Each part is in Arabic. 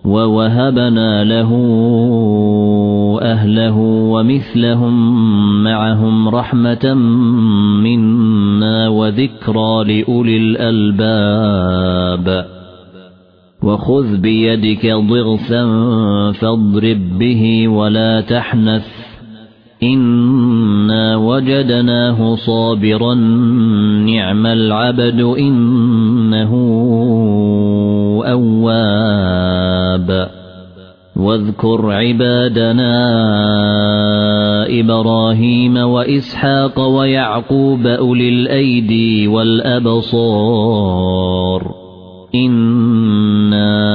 ووهبنا له أهله ومثلهم معهم رحمة منا وذكرى لأولي الألباب وخذ بيدك ضغثا فاضرب به ولا تحنث إنا وجدناه صابرا نعم العبد إنه أواب واذكر عبادنا إبراهيم وإسحاق ويعقوب أولي الأيدي والأبصار إنا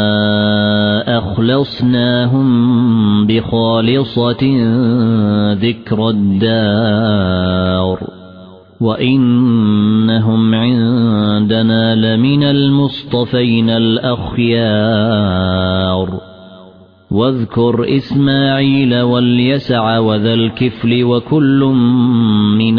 أخلصناهم بخالصة ذكر الدار وإنهم عندنا لمن المصطفين الأخيار واذكر إسماعيل واليسع وذا الكفل وكل من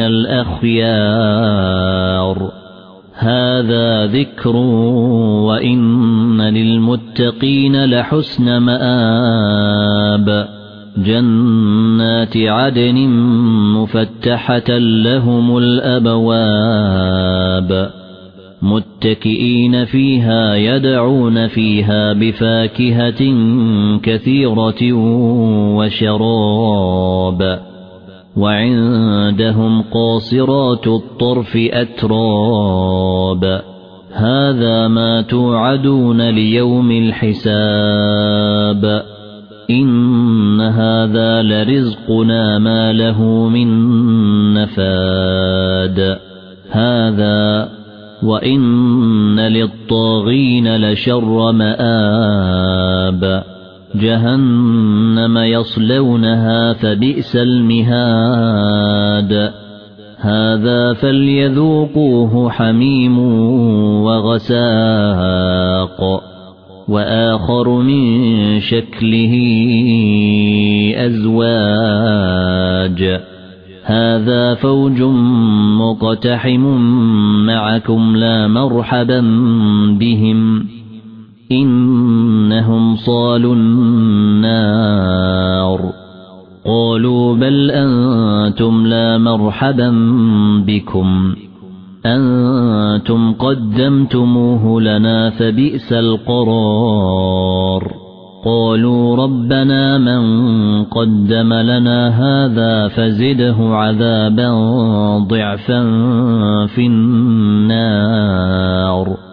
الأخيار هذا ذكر وإن للمتقين لحسن مآب جنات عدن مفتحة لهم الأبواب متكئين فيها يدعون فيها بفاكهة كثيرة وشراب وعندهم قاصرات الطرف أتراب هذا ما توعدون ليوم الحساب إن هذا لرزقنا ما له من نفاد هذا وإن للطاغين لشر مآب جهنم يصلونها فبئس المهاد هذا فليذوقوه حميم وغساق وآخر من شكله أزواج هذا فوج مقتحم معكم لا مرحبا بهم إنهم صالوا النار قالوا بل أنتم لا مرحبا بكم أنتم قدمتموه لنا فبئس القرار قالوا ربنا من قدم لنا هذا فزده عذابا ضعفا في النار